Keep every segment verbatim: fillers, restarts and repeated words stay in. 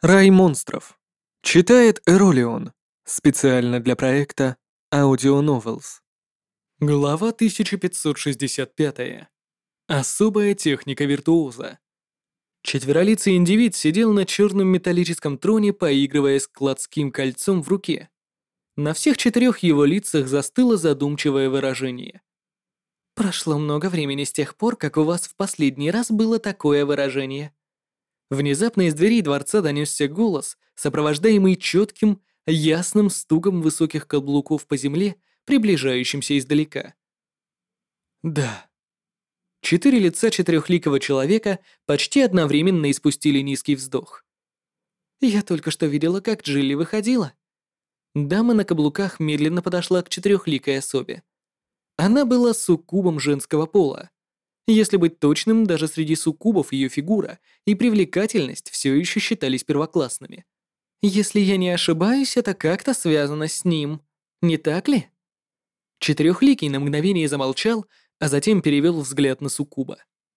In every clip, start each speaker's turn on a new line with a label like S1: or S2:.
S1: Рай монстров. Читает Эролион. Специально для проекта Audio Novels. Глава тысяча пятьсот шестьдесят пять. Особая техника виртуоза. Четверолицый индивид сидел на черном металлическом троне, поигрывая складским кольцом в руке. На всех четырех его лицах застыло задумчивое выражение. «Прошло много времени с тех пор, как у вас в последний раз было такое выражение». Внезапно из дверей дворца донесся голос, сопровождаемый четким, ясным стуком высоких каблуков по земле, приближающимся издалека. «Да». Четыре лица четырехликого человека почти одновременно испустили низкий вздох. «Я только что видела, как Джилли выходила». Дама на каблуках медленно подошла к четырехликой особе. Она была суккубом женского пола. Если быть точным, даже среди суккубов ее фигура и привлекательность все еще считались первоклассными. Если я не ошибаюсь, это как-то связано с ним, не так ли? Четырехликий на мгновение замолчал, а затем перевел взгляд на суккуба.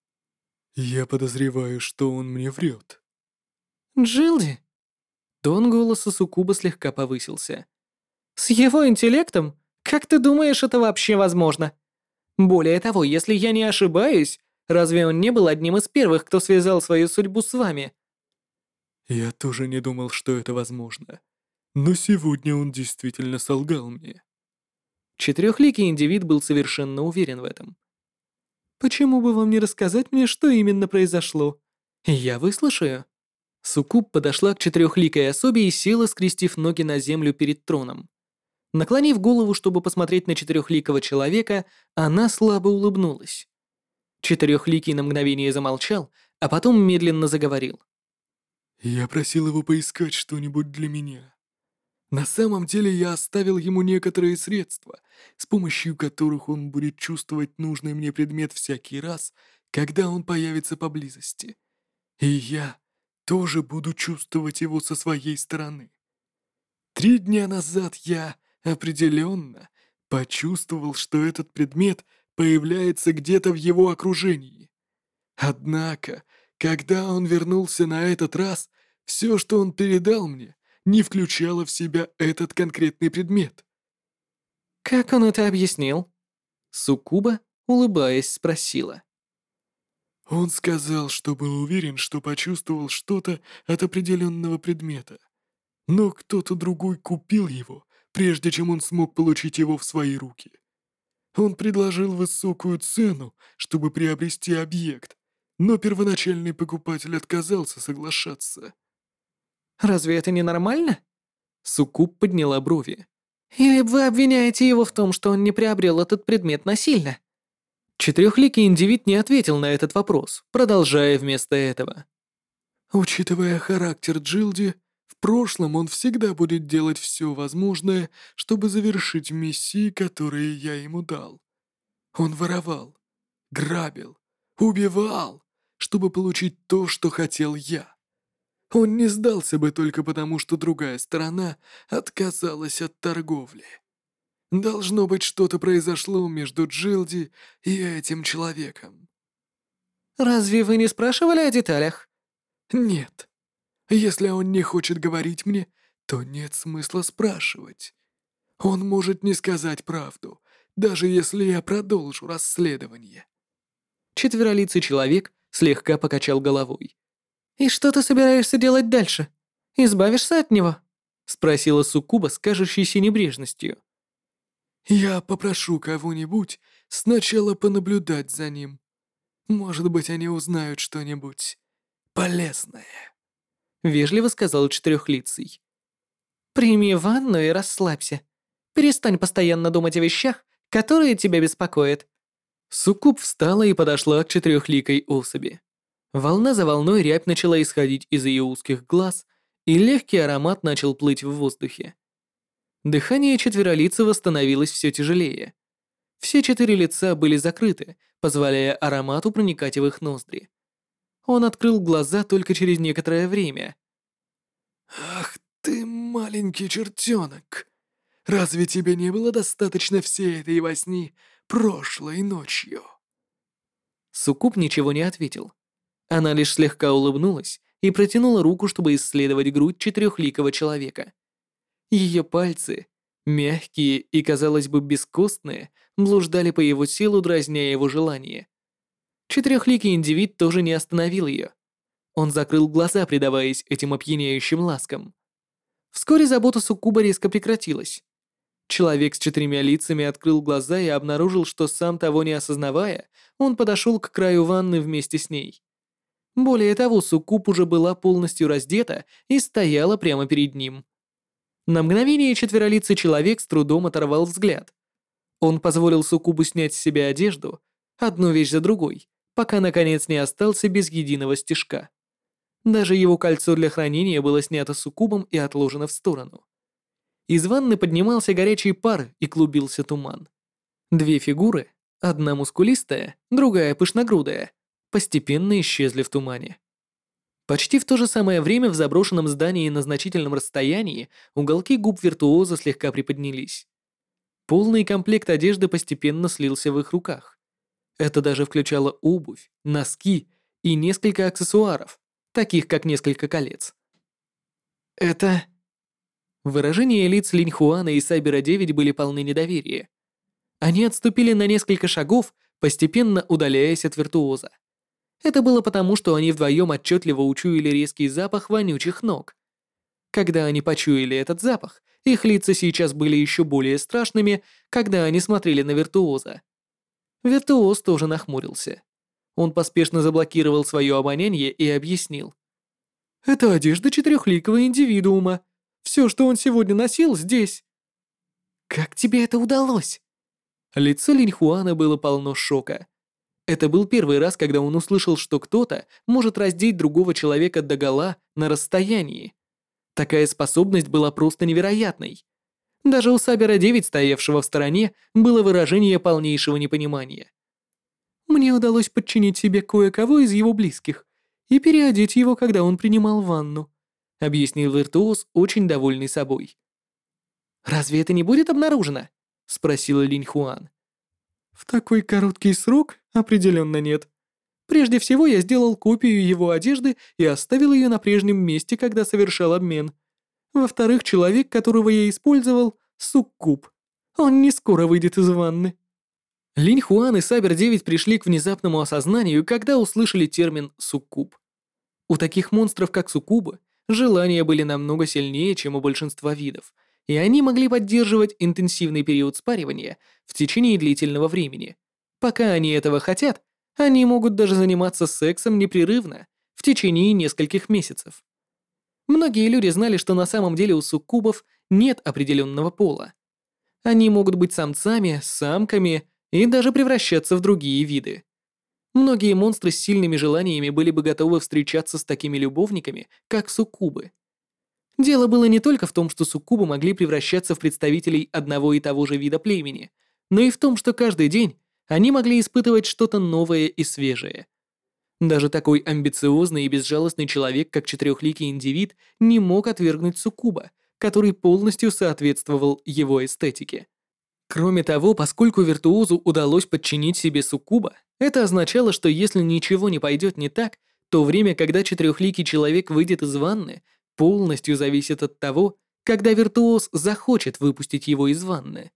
S2: «Я подозреваю, что он мне врет».
S1: «Джилди?» Тон голоса суккуба слегка повысился. «С его интеллектом? Как ты думаешь, это вообще возможно? Более того, если я не ошибаюсь, разве он не был одним из первых, кто связал свою судьбу с вами?»
S2: «Я тоже не думал, что это возможно. Но сегодня он действительно солгал мне».
S1: Четырехликий индивид был совершенно уверен в этом. «Почему бы вам не рассказать мне, что именно произошло? Я выслушаю». Суккуб подошла к четырехликой особе и села, скрестив ноги на землю перед троном. Наклонив голову, чтобы посмотреть на четырехликого человека, она слабо улыбнулась. Четырехликий на мгновение замолчал, а потом медленно заговорил.
S2: «Я просил его поискать что-нибудь для меня. На самом деле я оставил ему некоторые средства, с помощью которых он будет чувствовать нужный мне предмет всякий раз, когда он появится поблизости. И я тоже буду чувствовать его со своей стороны. Три дня назад я определенно почувствовал, что этот предмет появляется где-то в его окружении. Однако, когда он вернулся на этот раз, все, что он передал мне, не включало в себя этот конкретный предмет.
S1: «Как он это объяснил?» Суккуба, улыбаясь, спросила.
S2: Он сказал, что был уверен, что почувствовал что-то от определенного предмета. Но кто-то другой купил его, прежде чем он смог получить его в свои руки. Он предложил высокую цену, чтобы приобрести объект, но первоначальный покупатель отказался соглашаться.
S1: «Разве это не нормально?» Суккуб подняла брови. «Или вы обвиняете его в том, что он не приобрел этот предмет насильно?» Четырехликий индивид не ответил на этот вопрос, продолжая вместо этого.
S2: Учитывая характер Джилди, в прошлом он всегда будет делать все возможное, чтобы завершить миссии, которые я ему дал. Он воровал, грабил, убивал, чтобы получить то, что хотел я. Он не сдался бы только потому, что другая сторона отказалась от торговли. Должно быть, что-то произошло между Джилди и этим человеком.
S1: «Разве вы не спрашивали о деталях?»
S2: Нет. Если он не хочет говорить мне, то нет смысла спрашивать. Он может не сказать правду, даже если я продолжу расследование.
S1: Четверолицый человек слегка покачал головой. «И что ты собираешься делать дальше? Избавишься от него?» Спросила Суккуба с кажущейся небрежностью.
S2: Я попрошу кого-нибудь сначала понаблюдать за ним. Может быть, они узнают что-нибудь полезное.
S1: Вежливо сказал Четырехлицый. «Прими ванну и расслабься. Перестань постоянно думать о вещах, которые тебя беспокоят». Суккуб встала и подошла к четырехликой особи. Волна за волной рябь начала исходить из ее узких глаз, и легкий аромат начал плыть в воздухе. Дыхание четверолицего становилось все тяжелее. Все четыре лица были закрыты, позволяя аромату проникать в их ноздри. Он открыл глаза только через некоторое время.
S2: Ах ты, маленький чертенок! Разве тебе не было достаточно всей этой возни прошлой ночью?
S1: Суккуб ничего не ответил. Она лишь слегка улыбнулась и протянула руку, чтобы исследовать грудь четырехликого человека. Ее пальцы, мягкие и, казалось бы, бескостные, блуждали по его телу, дразня его желание. Четырехликий индивид тоже не остановил ее. Он закрыл глаза, предаваясь этим опьяняющим ласкам. Вскоре забота суккуба резко прекратилась. Человек с четырьмя лицами открыл глаза и обнаружил, что сам того не осознавая, он подошел к краю ванны вместе с ней. Более того, суккуб уже была полностью раздета и стояла прямо перед ним. На мгновение четверолицый человек с трудом оторвал взгляд. Он позволил суккубу снять с себя одежду, одну вещь за другой, пока наконец не остался без единого стежка. Даже его кольцо для хранения было снято суккубом и отложено в сторону. Из ванны поднимался горячий пар и клубился туман. Две фигуры, одна мускулистая, другая пышногрудая, постепенно исчезли в тумане. Почти в то же самое время в заброшенном здании на значительном расстоянии уголки губ виртуоза слегка приподнялись. Полный комплект одежды постепенно слился в их руках. Это даже включало обувь, носки и несколько аксессуаров, таких как несколько колец. Это... Выражения лиц Линьхуана и Сайбера девять были полны недоверия. Они отступили на несколько шагов, постепенно удаляясь от виртуоза. Это было потому, что они вдвоем отчетливо учуяли резкий запах вонючих ног. Когда они почуяли этот запах, их лица сейчас были еще более страшными, когда они смотрели на виртуоза. Виртуоз тоже нахмурился. Он поспешно заблокировал свое обоняние и объяснил. «Это одежда четырехликого индивидуума. Все, что он сегодня носил, здесь». «Как тебе это удалось?» Лицо Линьхуана было полно шока. Это был первый раз, когда он услышал, что кто-то может раздеть другого человека догола на расстоянии. Такая способность была просто невероятной. Даже у Сабера девять, стоявшего в стороне, было выражение полнейшего непонимания. «Мне удалось подчинить себе кое-кого из его близких и переодеть его, когда он принимал ванну», объяснил виртуоз, очень довольный собой. «Разве это не будет обнаружено?» спросила Линьхуан. «В такой короткий срок определенно нет. Прежде всего я сделал копию его одежды и оставил ее на прежнем месте, когда совершал обмен. Во-вторых, человек, которого я использовал, суккуб. Он не скоро выйдет из ванны». Линьхуан и Сабер девять пришли к внезапному осознанию, когда услышали термин «суккуб». У таких монстров, как суккубы, желания были намного сильнее, чем у большинства видов, и они могли поддерживать интенсивный период спаривания в течение длительного времени. Пока они этого хотят, они могут даже заниматься сексом непрерывно в течение нескольких месяцев. Многие люди знали, что на самом деле у суккубов нет определенного пола. Они могут быть самцами, самками и даже превращаться в другие виды. Многие монстры с сильными желаниями были бы готовы встречаться с такими любовниками, как суккубы. Дело было не только в том, что суккубы могли превращаться в представителей одного и того же вида племени, но и в том, что каждый день они могли испытывать что-то новое и свежее. Даже такой амбициозный и безжалостный человек, как четырехликий индивид, не мог отвергнуть суккуба, который полностью соответствовал его эстетике. Кроме того, поскольку виртуозу удалось подчинить себе суккуба, это означало, что если ничего не пойдет не так, то время, когда четырехликий человек выйдет из ванны, полностью зависит от того, когда виртуоз захочет выпустить его из ванны.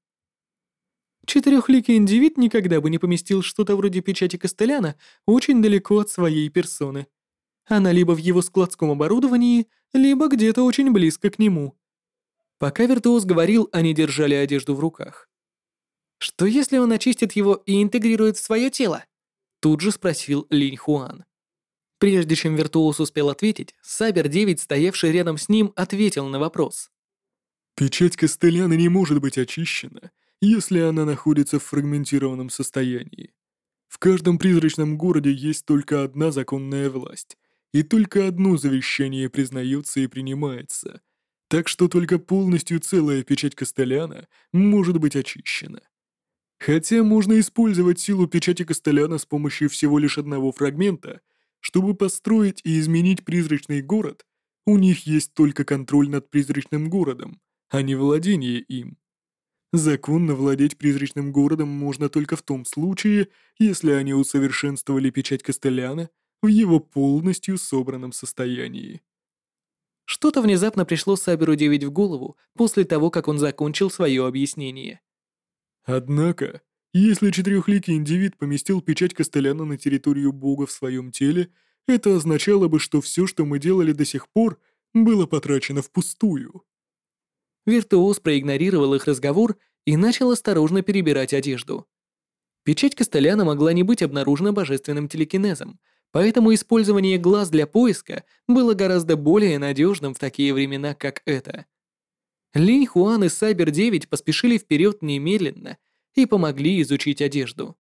S1: Четырехликий индивид никогда бы не поместил что-то вроде печати Костеляна очень далеко от своей персоны. Она либо в его складском оборудовании, либо где-то очень близко к нему. Пока виртуоз говорил, они держали одежду в руках. «Что если он очистит его и интегрирует в свое тело?» Тут же спросил Линьхуан. Прежде чем виртуоз успел ответить, Сабер девять, стоявший рядом с ним, ответил на вопрос.
S2: «Печать Костеляна не может быть очищена, если она находится в фрагментированном состоянии. В каждом призрачном городе есть только одна законная власть, и только одно завещание признается и принимается, так что только полностью целая печать Костеляна может быть очищена. Хотя можно использовать силу печати Костеляна с помощью всего лишь одного фрагмента, чтобы построить и изменить призрачный город, у них есть только контроль над призрачным городом, а не владение им. Законно владеть призрачным городом можно только в том случае, если они усовершенствовали печать Костеляна, в его полностью собранном состоянии.
S1: Что-то внезапно пришло Саберу девять в голову после того, как он закончил свое объяснение.
S2: Однако, если четырехликий индивид поместил печать Костеляна на территорию Бога в своем теле, это означало бы, что все, что мы делали до сих пор, было потрачено впустую.
S1: Виртуоз проигнорировал их разговор и начал осторожно перебирать одежду. Печать Костеляна могла не быть обнаружена божественным телекинезом, поэтому использование глаз для поиска было гораздо более надежным в такие времена, как это. Линь Хуан и Сайбер девять поспешили вперед немедленно и помогли изучить одежду.